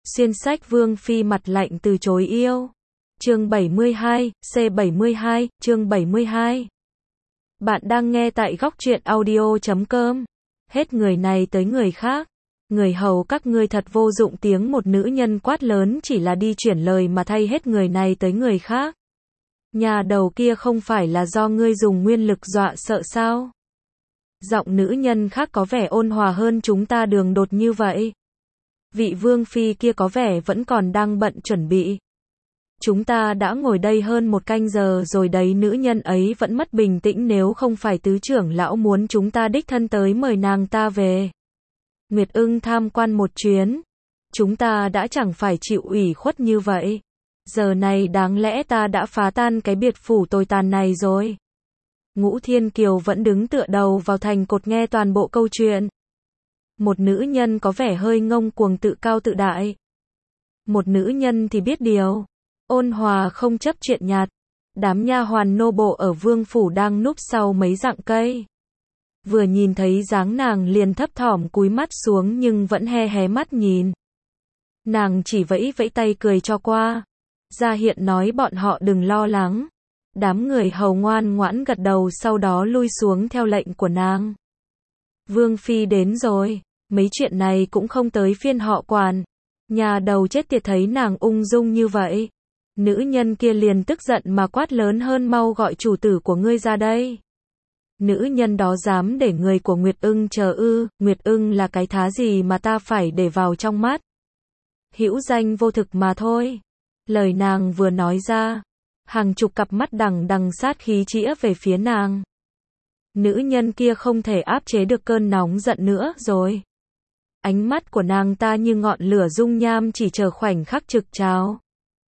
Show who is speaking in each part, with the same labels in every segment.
Speaker 1: Xuyên sách Vương Phi mặt lạnh từ chối yêu. Chương 72, C72, chương 72. Bạn đang nghe tại góc truyện audio.com. Hết người này tới người khác. Người hầu các ngươi thật vô dụng, tiếng một nữ nhân quát lớn chỉ là đi chuyển lời mà thay hết người này tới người khác. Nhà đầu kia không phải là do ngươi dùng nguyên lực dọa sợ sao? Giọng nữ nhân khác có vẻ ôn hòa hơn chúng ta đường đột như vậy. Vị Vương Phi kia có vẻ vẫn còn đang bận chuẩn bị. Chúng ta đã ngồi đây hơn một canh giờ rồi đấy, nữ nhân ấy vẫn mất bình tĩnh, nếu không phải tứ trưởng lão muốn chúng ta đích thân tới mời nàng ta về Nguyệt Ưng tham quan một chuyến, chúng ta đã chẳng phải chịu ủy khuất như vậy. Giờ này đáng lẽ ta đã phá tan cái biệt phủ tồi tàn này rồi. Ngũ Thiên Kiều vẫn đứng tựa đầu vào thành cột nghe toàn bộ câu chuyện. Một nữ nhân có vẻ hơi ngông cuồng, tự cao tự đại. Một nữ nhân thì biết điều, ôn hòa không chấp chuyện nhạt. Đám nha hoàn nô bộ ở vương phủ đang núp sau mấy rặng cây. Vừa nhìn thấy dáng nàng liền thấp thỏm cúi mắt xuống nhưng vẫn hé hé mắt nhìn. Nàng chỉ vẫy vẫy tay cười cho qua. Gia Hiện nói bọn họ đừng lo lắng. Đám người hầu ngoan ngoãn gật đầu, sau đó lui xuống theo lệnh của nàng. Vương Phi đến rồi, mấy chuyện này cũng không tới phiên họ quản. Nhà đầu chết tiệt thấy nàng ung dung như vậy. Nữ nhân kia liền tức giận mà quát lớn hơn, mau gọi chủ tử của ngươi ra đây. Nữ nhân đó dám để người của Nguyệt Ưng chờ ư? Nguyệt Ưng là cái thá gì mà ta phải để vào trong mắt? Hữu danh vô thực mà thôi. Lời nàng vừa nói ra, hàng chục cặp mắt đằng đằng sát khí chĩa về phía nàng. Nữ nhân kia không thể áp chế được cơn nóng giận nữa rồi. Ánh mắt của nàng ta như ngọn lửa dung nham, chỉ chờ khoảnh khắc trực trào,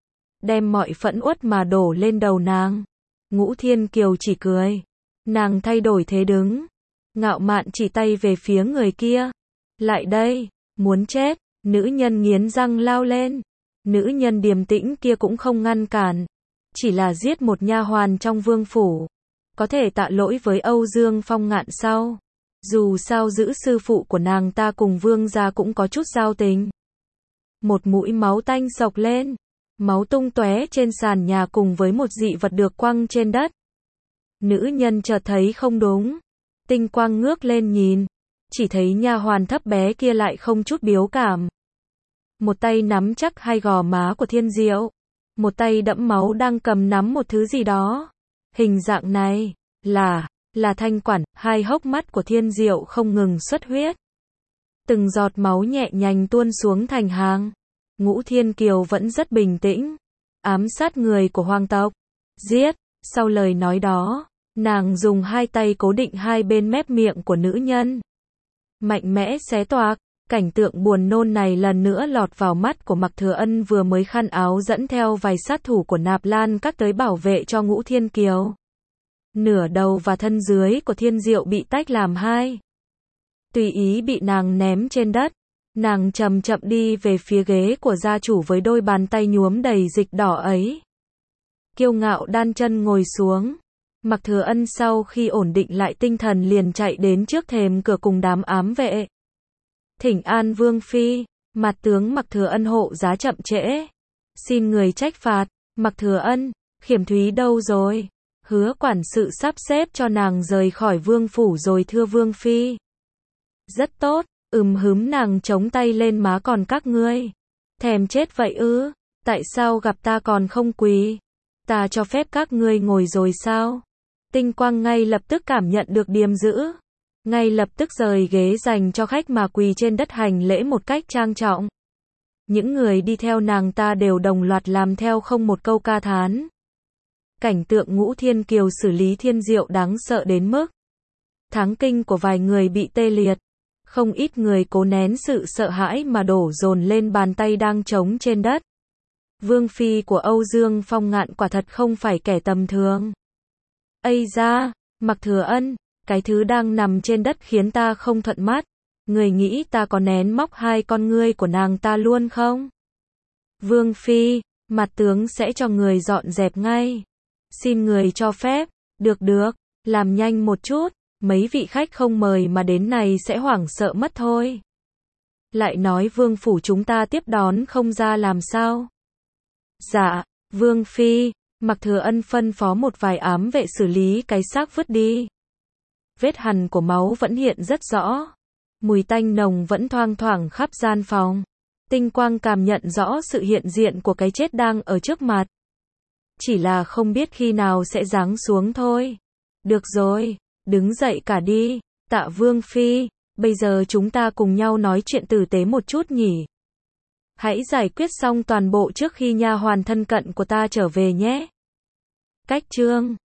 Speaker 1: đem mọi phẫn uất mà đổ lên đầu nàng. Ngũ Thiên Kiều chỉ cười. Nàng thay đổi thế đứng, ngạo mạn chỉ tay về phía người kia. Lại đây, muốn chết. Nữ nhân nghiến răng lao lên. Nữ nhân điềm tĩnh kia cũng không ngăn cản, chỉ là giết một nha hoàn trong vương phủ. Có thể tạ lỗi với Âu Dương Phong Ngạn sau. Dù sao giữ sư phụ của nàng ta cùng vương gia cũng có chút giao tình. Một mũi máu tanh xộc lên, máu tung tóe trên sàn nhà cùng với một dị vật được quăng trên đất. Nữ nhân chợt thấy không đúng, tinh quang ngước lên nhìn, chỉ thấy nha hoàn thấp bé kia lại không chút biếu cảm. Một tay nắm chắc hai gò má của Thiên Diệu, một tay đẫm máu đang cầm nắm một thứ gì đó. Hình dạng này là thanh quản. Hai hốc mắt của Thiên Diệu không ngừng xuất huyết, từng giọt máu nhẹ nhàng tuôn xuống thành hàng. Ngũ Thiên Kiều vẫn rất bình tĩnh. Ám sát người của hoàng tộc, giết. Sau lời nói đó, nàng dùng hai tay cố định hai bên mép miệng của nữ nhân, mạnh mẽ xé toạc. Cảnh tượng buồn nôn này lần nữa lọt vào mắt của Mạc Thừa Ân, vừa mới khăn áo dẫn theo vài sát thủ của Nạp Lan Các tới bảo vệ cho Ngũ Thiên Kiều. Nửa đầu và thân dưới của Thiên Diệu bị tách làm hai, tùy ý bị nàng ném trên đất. Nàng chậm chậm đi về phía ghế của gia chủ với đôi bàn tay nhuốm đầy dịch đỏ ấy. Kiêu ngạo đan chân ngồi xuống. Mạc Thừa Ân sau khi ổn định lại tinh thần liền chạy đến trước thềm cửa cùng đám ám vệ. Thỉnh an Vương Phi. Mặt tướng Mạc Thừa Ân hộ giá chậm trễ, xin người trách phạt. Mạc Thừa Ân, Khiểm Thúy đâu rồi? Hứa quản sự sắp xếp cho nàng rời khỏi vương phủ rồi thưa Vương Phi. Rất tốt. Húm, nàng chống tay lên má, còn các ngươi thèm chết vậy ư? Tại sao gặp ta còn không quỳ? Ta cho phép các ngươi ngồi rồi sao? Tinh quang ngay lập tức cảm nhận được điềm dữ, ngay lập tức rời ghế dành cho khách mà quỳ trên đất hành lễ một cách trang trọng. Những người đi theo nàng ta đều đồng loạt làm theo, không một câu ca thán. Cảnh tượng Ngũ Thiên Kiều xử lý Thiên Diệu đáng sợ đến mức tháng kinh của vài người bị tê liệt. Không ít người cố nén sự sợ hãi mà đổ dồn lên bàn tay đang trống trên đất. Vương Phi của Âu Dương Phong Ngạn quả thật không phải kẻ tầm thường. Ây da, Mạc Thừa Ân, cái thứ đang nằm trên đất khiến ta không thuận mắt. Người nghĩ ta có nén móc hai con ngươi của nàng ta luôn không? Vương Phi, mặt tướng sẽ cho người dọn dẹp ngay. Xin người cho phép. Được, làm nhanh một chút. Mấy vị khách không mời mà đến này sẽ hoảng sợ mất thôi. Lại nói vương phủ chúng ta tiếp đón không ra làm sao? Dạ, vương phi, Mạc Thừa Ân phân phó một vài ám vệ xử lý cái xác vứt đi. Vết hằn của máu vẫn hiện rất rõ. Mùi tanh nồng vẫn thoang thoảng khắp gian phòng. Tinh Quang cảm nhận rõ sự hiện diện của cái chết đang ở trước mặt. Chỉ là không biết khi nào sẽ giáng xuống thôi. Được rồi, đứng dậy cả đi, Tạ vương phi, bây giờ chúng ta cùng nhau nói chuyện tử tế một chút nhỉ. Hãy giải quyết xong toàn bộ trước khi nha hoàn thân cận của ta trở về nhé. Cách chương